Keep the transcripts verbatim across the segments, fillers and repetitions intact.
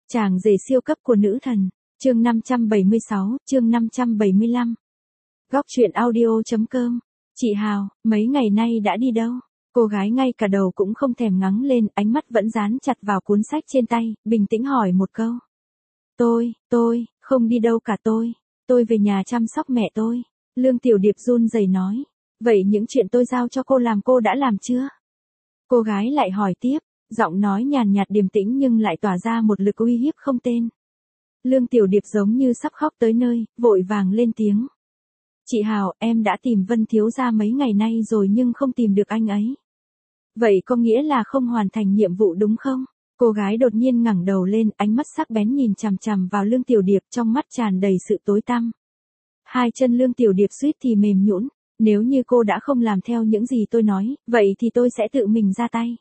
Chàng rể siêu cấp của nữ thần, chương năm trăm bảy mươi sáu, chương năm trăm bảy mươi lăm. Góc truyện audio.com. Chị Hào, mấy ngày nay đã đi đâu? Cô gái ngay cả đầu cũng không thèm ngắng lên, ánh mắt vẫn dán chặt vào cuốn sách trên tay, bình tĩnh hỏi một câu. Tôi, tôi, không đi đâu cả tôi. Tôi về nhà chăm sóc mẹ tôi. Lương Tiểu Điệp run rẩy nói. Vậy những chuyện tôi giao cho cô làm cô đã làm chưa? Cô gái lại hỏi tiếp, giọng nói nhàn nhạt điềm tĩnh nhưng lại tỏa ra một lực uy hiếp không tên. Lương Tiểu Điệp giống như sắp khóc tới nơi, vội vàng lên tiếng. Chị Hào, em đã tìm Vân thiếu gia mấy ngày nay rồi nhưng không tìm được anh ấy. Vậy có nghĩa là không hoàn thành nhiệm vụ đúng không? Cô gái đột nhiên ngẩng đầu lên, ánh mắt sắc bén nhìn chằm chằm vào Lương Tiểu Điệp, trong mắt tràn đầy sự tối tăm. Hai chân Lương Tiểu Điệp suýt thì mềm nhũn. Nếu như cô đã không làm theo những gì tôi nói, vậy thì tôi sẽ tự mình ra tay.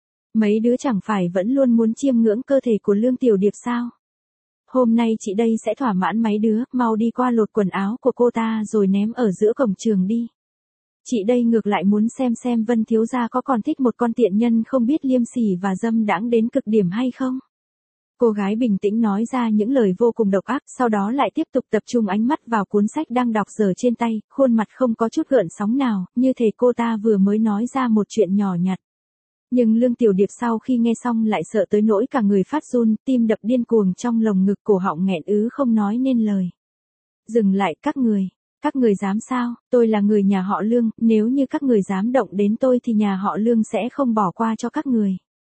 Mấy đứa chẳng phải vẫn luôn muốn chiêm ngưỡng cơ thể của Lương Tiểu Điệp sao? Hôm nay chị đây sẽ thỏa mãn mấy đứa, mau đi qua lột quần áo của cô ta rồi ném ở giữa cổng trường đi. Chị đây ngược lại muốn xem xem Vân thiếu gia có còn thích một con tiện nhân không biết liêm sỉ và dâm đãng đến cực điểm hay không? Cô gái bình tĩnh nói ra những lời vô cùng độc ác, sau đó lại tiếp tục tập trung ánh mắt vào cuốn sách đang đọc dở trên tay, khuôn mặt không có chút gợn sóng nào, như thể cô ta vừa mới nói ra một chuyện nhỏ nhặt. Nhưng Lương Tiểu Điệp sau khi nghe xong lại sợ tới nỗi cả người phát run, tim đập điên cuồng trong lồng ngực, cổ họng nghẹn ứ không nói nên lời. Dừng lại, các người, các người dám sao? Tôi là người nhà họ Lương, nếu như các người dám động đến tôi thì nhà họ Lương sẽ không bỏ qua cho các người.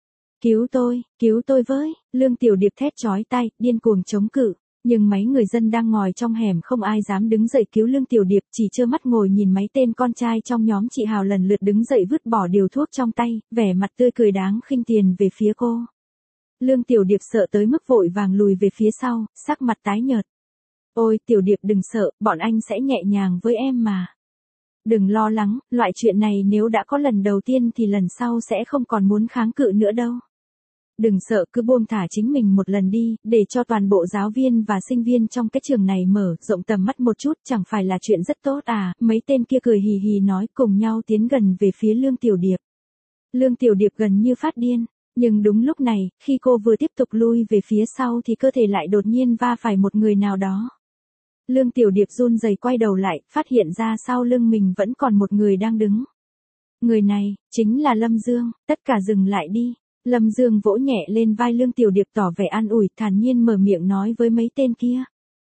Cứu tôi, cứu tôi với, Lương Tiểu Điệp thét chói tai, điên cuồng chống cự. Nhưng mấy người dân đang ngồi trong hẻm không ai dám đứng dậy cứu Lương Tiểu Điệp, chỉ trơ mắt ngồi nhìn mấy tên con trai trong nhóm chị Hào lần lượt đứng dậy vứt bỏ điều thuốc trong tay, vẻ mặt tươi cười đáng khinh tiền về phía cô. Lương Tiểu Điệp sợ tới mức vội vàng lùi về phía sau, sắc mặt tái nhợt. Ôi Tiểu Điệp đừng sợ, bọn anh sẽ nhẹ nhàng với em mà. Đừng lo lắng, loại chuyện này nếu đã có lần đầu tiên thì lần sau sẽ không còn muốn kháng cự nữa đâu. Đừng sợ, cứ buông thả chính mình một lần đi, để cho toàn bộ giáo viên và sinh viên trong cái trường này mở rộng tầm mắt một chút, chẳng phải là chuyện rất tốt à? Mấy tên kia cười hì hì nói, cùng nhau tiến gần về phía Lương Tiểu Điệp. Lương Tiểu Điệp gần như phát điên, nhưng đúng lúc này, khi cô vừa tiếp tục lui về phía sau thì cơ thể lại đột nhiên va phải một người nào đó. Lương Tiểu Điệp run rẩy quay đầu lại, phát hiện ra sau lưng mình vẫn còn một người đang đứng. Người này, chính là Lâm Dương. Tất cả dừng lại đi. Lâm Dương vỗ nhẹ lên vai Lương Tiểu Điệp tỏ vẻ an ủi, thản nhiên mở miệng nói với mấy tên kia.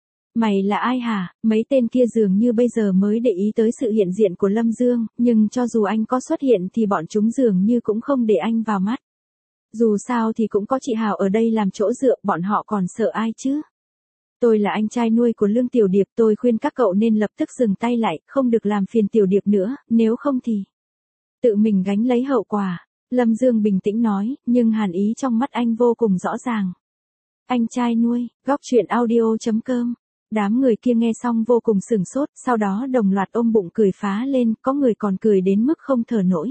Mày là ai hả? Mấy tên kia dường như bây giờ mới để ý tới sự hiện diện của Lâm Dương, nhưng cho dù anh có xuất hiện thì bọn chúng dường như cũng không để anh vào mắt. Dù sao thì cũng có chị Hào ở đây làm chỗ dựa, bọn họ còn sợ ai chứ? Tôi là anh trai nuôi của Lương Tiểu Điệp, tôi khuyên các cậu nên lập tức dừng tay lại, không được làm phiền Tiểu Điệp nữa, nếu không thì tự mình gánh lấy hậu quả. Lâm Dương bình tĩnh nói, nhưng hàn ý trong mắt anh vô cùng rõ ràng. Anh trai nuôi, góc truyện audio.com. Đám người kia nghe xong vô cùng sửng sốt, sau đó đồng loạt ôm bụng cười phá lên, có người còn cười đến mức không thở nổi.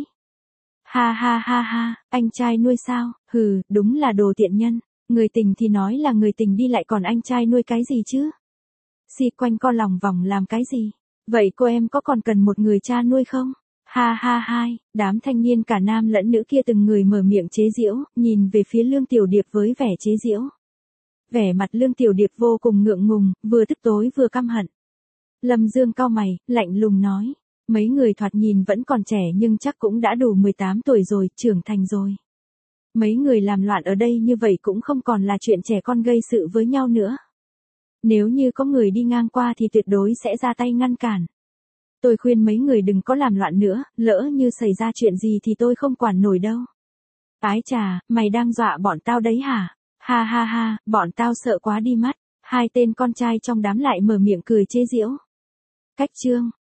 Ha ha ha ha, anh trai nuôi sao? Hừ, đúng là đồ tiện nhân. Người tình thì nói là người tình đi lại còn anh trai nuôi cái gì chứ? Xì quanh co lòng vòng làm cái gì? Vậy cô em có còn cần một người cha nuôi không? Ha ha hai, đám thanh niên cả nam lẫn nữ kia từng người mở miệng chế giễu, nhìn về phía Lương Tiểu Điệp với vẻ chế giễu. Vẻ mặt Lương Tiểu Điệp vô cùng ngượng ngùng, vừa tức tối vừa căm hận. Lâm Dương cau mày, lạnh lùng nói, mấy người thoạt nhìn vẫn còn trẻ nhưng chắc cũng đã đủ mười tám tuổi rồi, trưởng thành rồi. Mấy người làm loạn ở đây như vậy cũng không còn là chuyện trẻ con gây sự với nhau nữa. Nếu như có người đi ngang qua thì tuyệt đối sẽ ra tay ngăn cản. Tôi khuyên mấy người đừng có làm loạn nữa, lỡ như xảy ra chuyện gì thì tôi không quản nổi đâu. Ái chà, mày đang dọa bọn tao đấy hả? Ha ha ha, bọn tao sợ quá đi mất. Hai tên con trai trong đám lại mở miệng cười chế giễu. Cách chương.